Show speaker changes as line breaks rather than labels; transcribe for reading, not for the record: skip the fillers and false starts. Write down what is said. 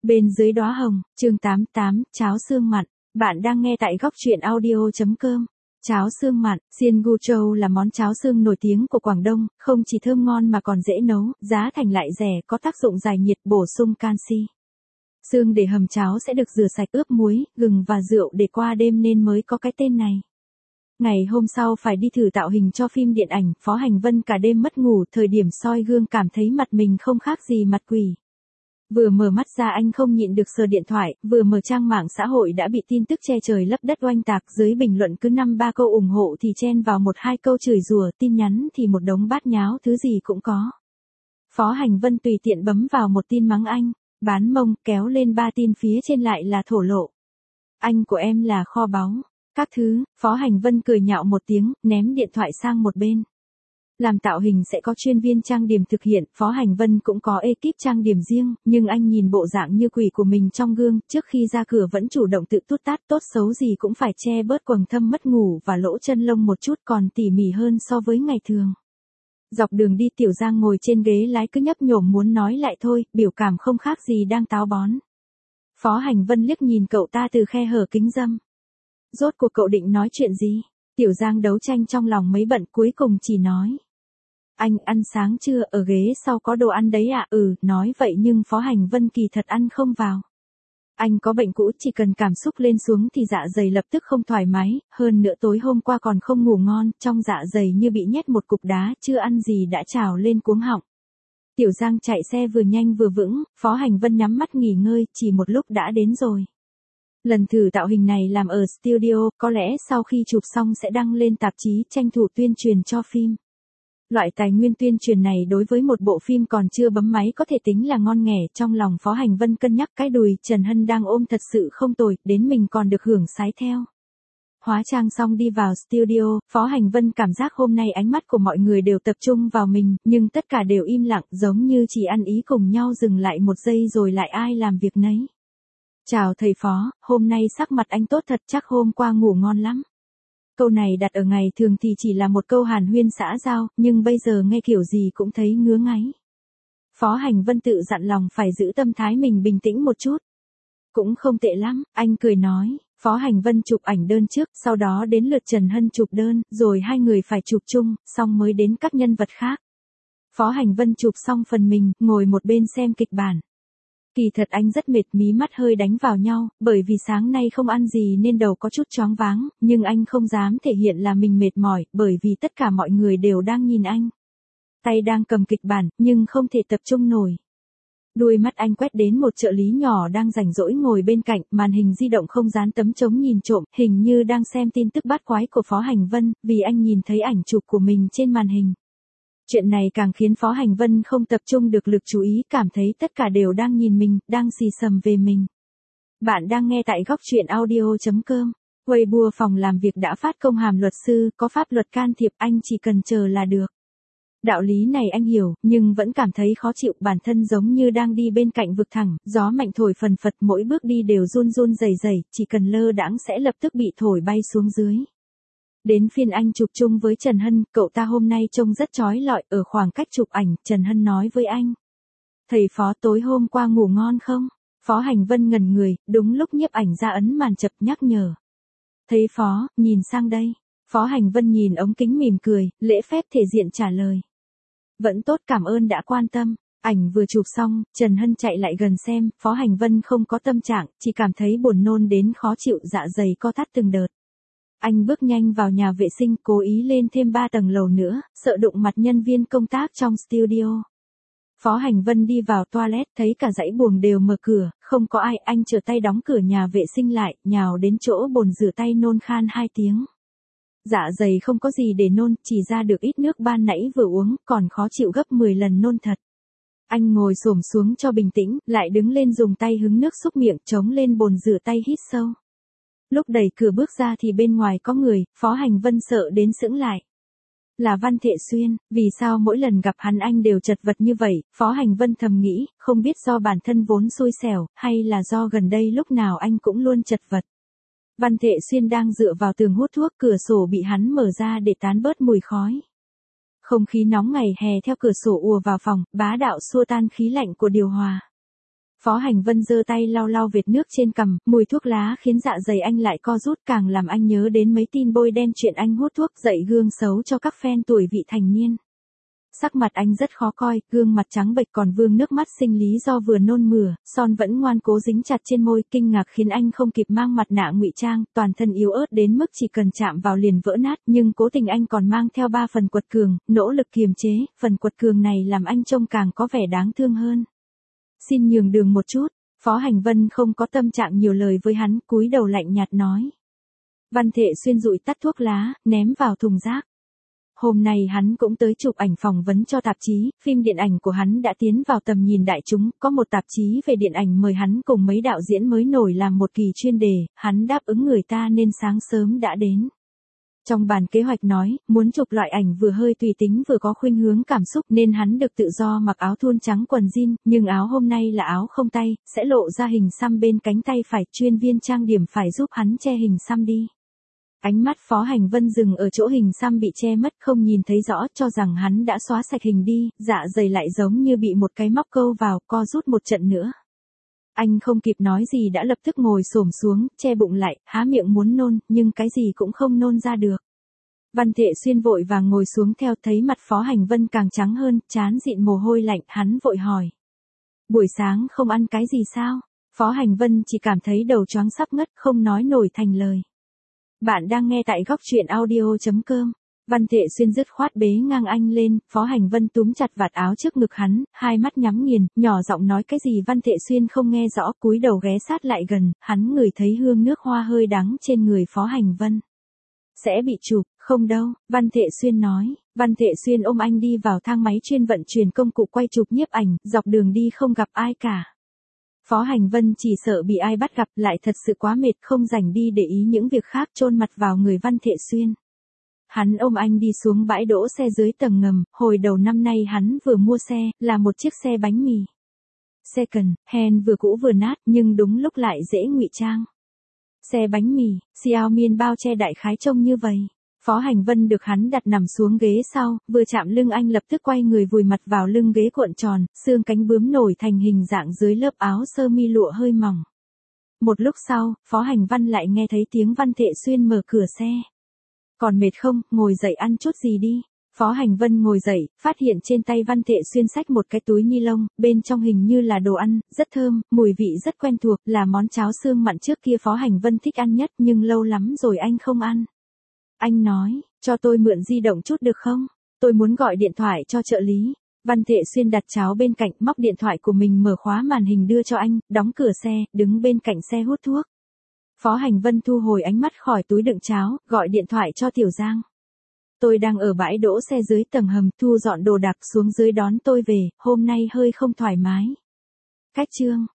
Bên dưới đóa hồng, chương 88, cháo xương mặn. Bạn đang nghe tại góc truyện audio.com. Cháo xương mặn, xiên gu châu là món cháo xương nổi tiếng của Quảng Đông, không chỉ thơm ngon mà còn dễ nấu, giá thành lại rẻ, có tác dụng giải nhiệt bổ sung canxi. Xương để hầm cháo sẽ được rửa sạch ướp muối, gừng và rượu để qua đêm nên mới có cái tên này. Ngày hôm sau phải đi thử tạo hình cho phim điện ảnh, Phó Hành Vân cả đêm mất ngủ, thời điểm soi gương cảm thấy mặt mình không khác gì mặt quỷ. Vừa mở mắt ra anh không nhịn được sờ điện thoại, vừa mở trang mạng xã hội đã bị tin tức che trời lấp đất oanh tạc, dưới bình luận cứ 5-3 câu ủng hộ thì chen vào 1-2 câu chửi rủa, tin nhắn thì một đống bát nháo, thứ gì cũng có. Phó Hành Vân tùy tiện bấm vào một tin mắng anh, bán mông, kéo lên 3 tin phía trên lại là thổ lộ. Anh của em là kho báu, các thứ. Phó Hành Vân cười nhạo một tiếng, ném điện thoại sang một bên. Làm tạo hình sẽ có chuyên viên trang điểm thực hiện, Phó Hành Vân cũng có ekip trang điểm riêng, nhưng anh nhìn bộ dạng như quỷ của mình trong gương, trước khi ra cửa vẫn chủ động tự tút tát, tốt xấu gì cũng phải che bớt quầng thâm mất ngủ và lỗ chân lông một chút, còn tỉ mỉ hơn so với ngày thường. Dọc đường đi Tiểu Giang ngồi trên ghế lái cứ nhấp nhổm muốn nói lại thôi, biểu cảm không khác gì đang táo bón. Phó Hành Vân liếc nhìn cậu ta từ khe hở kính râm. Rốt cuộc cậu định nói chuyện gì? Tiểu Giang đấu tranh trong lòng mấy bận, cuối cùng chỉ nói. Anh ăn sáng chưa, ở ghế sau có đồ ăn đấy à? Nói vậy nhưng Phó Hành Vân kỳ thật ăn không vào. Anh có bệnh cũ, chỉ cần cảm xúc lên xuống thì dạ dày lập tức không thoải mái, hơn nữa tối hôm qua còn không ngủ ngon, trong dạ dày như bị nhét một cục đá, chưa ăn gì đã trào lên cuống họng. Tiểu Giang chạy xe vừa nhanh vừa vững, Phó Hành Vân nhắm mắt nghỉ ngơi, chỉ một lúc đã đến rồi. Lần thử tạo hình này làm ở studio, có lẽ sau khi chụp xong sẽ đăng lên tạp chí, tranh thủ tuyên truyền cho phim. Loại tài nguyên tuyên truyền này đối với một bộ phim còn chưa bấm máy có thể tính là ngon nghẻ, trong lòng Phó Hành Vân cân nhắc cái đùi Trần Hân đang ôm thật sự không tồi, đến mình còn được hưởng sái theo. Hóa trang xong đi vào studio, Phó Hành Vân cảm giác hôm nay ánh mắt của mọi người đều tập trung vào mình, nhưng tất cả đều im lặng, giống như chỉ ăn ý cùng nhau dừng lại một giây rồi lại ai làm việc nấy. Chào thầy Phó, hôm nay sắc mặt anh tốt thật, chắc hôm qua ngủ ngon lắm. Câu này đặt ở ngày thường thì chỉ là một câu hàn huyên xã giao, nhưng bây giờ nghe kiểu gì cũng thấy ngứa ngáy. Phó Hành Vân tự dặn lòng phải giữ tâm thái mình bình tĩnh một chút. Cũng không tệ lắm, anh cười nói. Phó Hành Vân chụp ảnh đơn trước, sau đó đến lượt Trần Hân chụp đơn, rồi hai người phải chụp chung, xong mới đến các nhân vật khác. Phó Hành Vân chụp xong phần mình, ngồi một bên xem kịch bản. Kỳ thật anh rất mệt, mí mắt hơi đánh vào nhau, bởi vì sáng nay không ăn gì nên đầu có chút choáng váng, nhưng anh không dám thể hiện là mình mệt mỏi, bởi vì tất cả mọi người đều đang nhìn anh. Tay đang cầm kịch bản, nhưng không thể tập trung nổi. Đuôi mắt anh quét đến một trợ lý nhỏ đang rảnh rỗi ngồi bên cạnh, màn hình di động không dán tấm chống nhìn trộm, hình như đang xem tin tức bát quái của Phó Hành Vân, vì anh nhìn thấy ảnh chụp của mình trên màn hình. Chuyện này càng khiến Phó Hành Vân không tập trung được lực chú ý, cảm thấy tất cả đều đang nhìn mình, đang xì xầm về mình. Bạn đang nghe tại góc truyện audio.com. Weibo phòng làm việc đã phát công hàm luật sư, có pháp luật can thiệp, anh chỉ cần chờ là được. Đạo lý này anh hiểu, nhưng vẫn cảm thấy khó chịu, bản thân giống như đang đi bên cạnh vực thẳng, gió mạnh thổi phần phật, mỗi bước đi đều run run rẩy rẩy, chỉ cần lơ đãng sẽ lập tức bị thổi bay xuống dưới. Đến phiên anh chụp chung với Trần Hân, cậu ta hôm nay trông rất chói lọi, ở khoảng cách chụp ảnh, Trần Hân nói với anh. Thầy Phó, tối hôm qua ngủ ngon không? Phó Hành Vân ngẩn người, đúng lúc nhiếp ảnh ra ấn màn chập nhắc nhở. Thấy Phó, nhìn sang đây. Phó Hành Vân nhìn ống kính mỉm cười, lễ phép thể diện trả lời. Vẫn tốt, cảm ơn đã quan tâm. Ảnh vừa chụp xong, Trần Hân chạy lại gần xem, Phó Hành Vân không có tâm trạng, chỉ cảm thấy buồn nôn đến khó chịu, dạ dày co thắt từng đợt. Anh bước nhanh vào nhà vệ sinh, cố ý lên thêm 3 tầng lầu nữa, sợ đụng mặt nhân viên công tác trong studio. Phó Hành Vân đi vào toilet, thấy cả dãy buồng đều mở cửa, không có ai, anh trở tay đóng cửa nhà vệ sinh lại, nhào đến chỗ bồn rửa tay nôn khan 2 tiếng. Dạ dày không có gì để nôn, chỉ ra được ít nước ban nãy vừa uống, còn khó chịu gấp 10 lần nôn thật. Anh ngồi xổm xuống cho bình tĩnh, lại đứng lên dùng tay hứng nước xúc miệng, chống lên bồn rửa tay hít sâu. Lúc đẩy cửa bước ra thì bên ngoài có người, Phó Hành Vân sợ đến sững lại. Là Văn Thệ Xuyên, vì sao mỗi lần gặp hắn anh đều chật vật như vậy, Phó Hành Vân thầm nghĩ, không biết do bản thân vốn xui xẻo, hay là do gần đây lúc nào anh cũng luôn chật vật. Văn Thệ Xuyên đang dựa vào tường hút thuốc, cửa sổ bị hắn mở ra để tán bớt mùi khói. Không khí nóng ngày hè theo cửa sổ ùa vào phòng, bá đạo xua tan khí lạnh của điều hòa. Phó Hành Vân giơ tay lau lau vệt nước trên cằm, mùi thuốc lá khiến dạ dày anh lại co rút, càng làm anh nhớ đến mấy tin bôi đen chuyện anh hút thuốc dậy gương xấu cho các fan tuổi vị thành niên. Sắc mặt anh rất khó coi, gương mặt trắng bệch còn vương nước mắt sinh lý do vừa nôn mửa, son vẫn ngoan cố dính chặt trên môi, kinh ngạc khiến anh không kịp mang mặt nạ ngụy trang, toàn thân yếu ớt đến mức chỉ cần chạm vào liền vỡ nát, nhưng cố tình anh còn mang theo 3 phần quật cường, nỗ lực kiềm chế, phần quật cường này làm anh trông càng có vẻ đáng thương hơn. Xin nhường đường một chút, Phó Hành Vân không có tâm trạng nhiều lời với hắn, cúi đầu lạnh nhạt nói. Văn Thệ Xuyên dụi tắt thuốc lá, ném vào thùng rác. Hôm nay hắn cũng tới chụp ảnh phỏng vấn cho tạp chí, phim điện ảnh của hắn đã tiến vào tầm nhìn đại chúng, có một tạp chí về điện ảnh mời hắn cùng mấy đạo diễn mới nổi làm một kỳ chuyên đề, hắn đáp ứng người ta nên sáng sớm đã đến. Trong bản kế hoạch nói, muốn chụp loại ảnh vừa hơi tùy tính vừa có khuynh hướng cảm xúc nên hắn được tự do mặc áo thun trắng quần jean, nhưng áo hôm nay là áo không tay, sẽ lộ ra hình xăm bên cánh tay phải, chuyên viên trang điểm phải giúp hắn che hình xăm đi. Ánh mắt Phó Hành Vân dừng ở chỗ hình xăm bị che mất không nhìn thấy rõ, cho rằng hắn đã xóa sạch hình đi, dạ dày lại giống như bị một cái móc câu vào, co rút một trận nữa. Anh không kịp nói gì đã lập tức ngồi xổm xuống, che bụng lại, há miệng muốn nôn, nhưng cái gì cũng không nôn ra được. Văn Thệ Xuyên vội vàng ngồi xuống theo, thấy mặt Phó Hành Vân càng trắng hơn, trán dịn mồ hôi lạnh, hắn vội hỏi. Buổi sáng không ăn cái gì sao? Phó Hành Vân chỉ cảm thấy đầu choáng sắp ngất, không nói nổi thành lời. Bạn đang nghe tại góc truyện audio.com. Văn Thệ Xuyên dứt khoát bế ngang anh lên, Phó Hành Vân túm chặt vạt áo trước ngực hắn, hai mắt nhắm nghiền, nhỏ giọng nói cái gì Văn Thệ Xuyên không nghe rõ, cúi đầu ghé sát lại gần, hắn ngửi thấy hương nước hoa hơi đắng trên người Phó Hành Vân. Sẽ bị chụp, không đâu, Văn Thệ Xuyên nói. Văn Thệ Xuyên ôm anh đi vào thang máy chuyên vận chuyển công cụ quay chụp nhiếp ảnh, dọc đường đi không gặp ai cả. Phó Hành Vân chỉ sợ bị ai bắt gặp, lại thật sự quá mệt, không rảnh đi để ý những việc khác, chôn mặt vào người Văn Thệ Xuyên. Hắn ôm anh đi xuống bãi đỗ xe dưới tầng ngầm, hồi đầu năm nay hắn vừa mua xe, là một chiếc xe bánh mì. Second hand vừa cũ vừa nát, nhưng đúng lúc lại dễ ngụy trang. Xe bánh mì, Xiaomi bao che đại khái trông như vậy. Phó Hành Vân được hắn đặt nằm xuống ghế sau, vừa chạm lưng anh lập tức quay người vùi mặt vào lưng ghế cuộn tròn, xương cánh bướm nổi thành hình dạng dưới lớp áo sơ mi lụa hơi mỏng. Một lúc sau, Phó Hành Vân lại nghe thấy tiếng Văn Thệ Xuyên mở cửa xe. Còn mệt không, ngồi dậy ăn chút gì đi. Phó Hành Vân ngồi dậy, phát hiện trên tay Văn Thệ Xuyên xách một cái túi ni lông, bên trong hình như là đồ ăn, rất thơm, mùi vị rất quen thuộc, là món cháo xương mặn trước kia Phó Hành Vân thích ăn nhất nhưng lâu lắm rồi anh không ăn. Anh nói, cho tôi mượn di động chút được không? Tôi muốn gọi điện thoại cho trợ lý. Văn Thệ Xuyên đặt cháo bên cạnh, móc điện thoại của mình mở khóa màn hình đưa cho anh, đóng cửa xe, đứng bên cạnh xe hút thuốc. Phó Hành Vân thu hồi ánh mắt khỏi túi đựng cháo, gọi điện thoại cho Tiểu Giang. Tôi đang ở bãi đỗ xe dưới tầng hầm, thu dọn đồ đạc xuống dưới đón tôi về, hôm nay hơi không thoải mái. Cách chương.